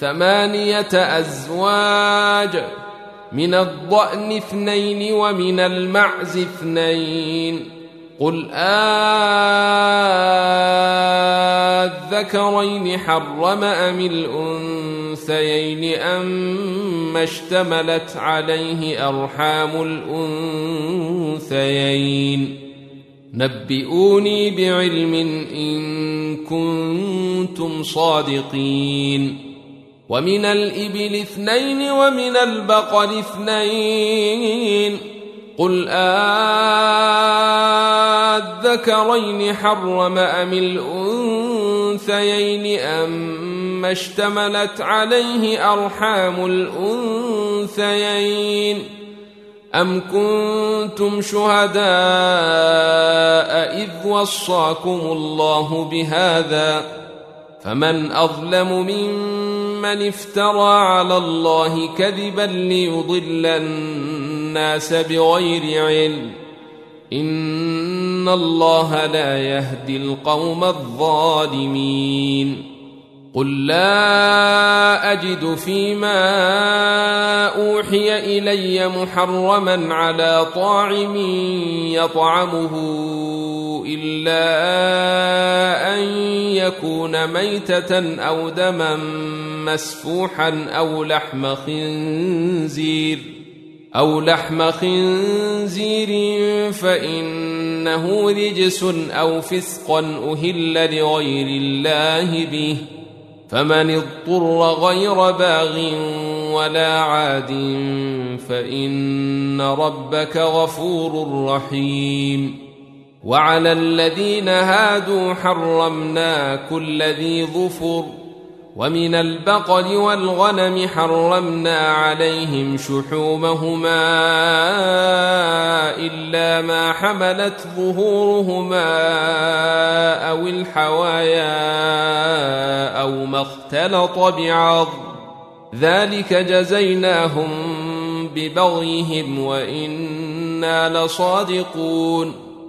8 أزواج، من الضأن 2 ومن المعز 2. قل أذكرين حرم أم الأنثيين أما اشتملت عليه أرحام الأنثيين؟ نبئوني بعلم إن كنتم صادقين. ومن الإبل 2 ومن البقر 2. قل أذكرين حرم أم الأنثيين أما اشتملت عليه أرحام الأنثيين؟ أم كنتم شهداء إذ وصاكم الله بهذا؟ فمن أظلم ممن افترى على الله كذبا ليضل الناس بغير علم، إن الله لا يهدي القوم الظالمين. قل لا أجد فيما أوحي إلي محرما على طاعم يطعمه إلا أن يكون ميتة أو دما مسفوحا أو لحم خنزير فإنه رجس أو فسقا أهل لغير الله به، فمن اضطر غير باغ ولا عاد فإن ربك غفور رحيم. وعلى الذين هادوا حرمنا كل ذي ظفر، ومن البقر والغنم حرمنا عليهم شحومهما إلا ما حملت ظهورهما أو الحوايا أو ما اختلط بعظم، ذلك جزيناهم ببغيهم وإنا لصادقون.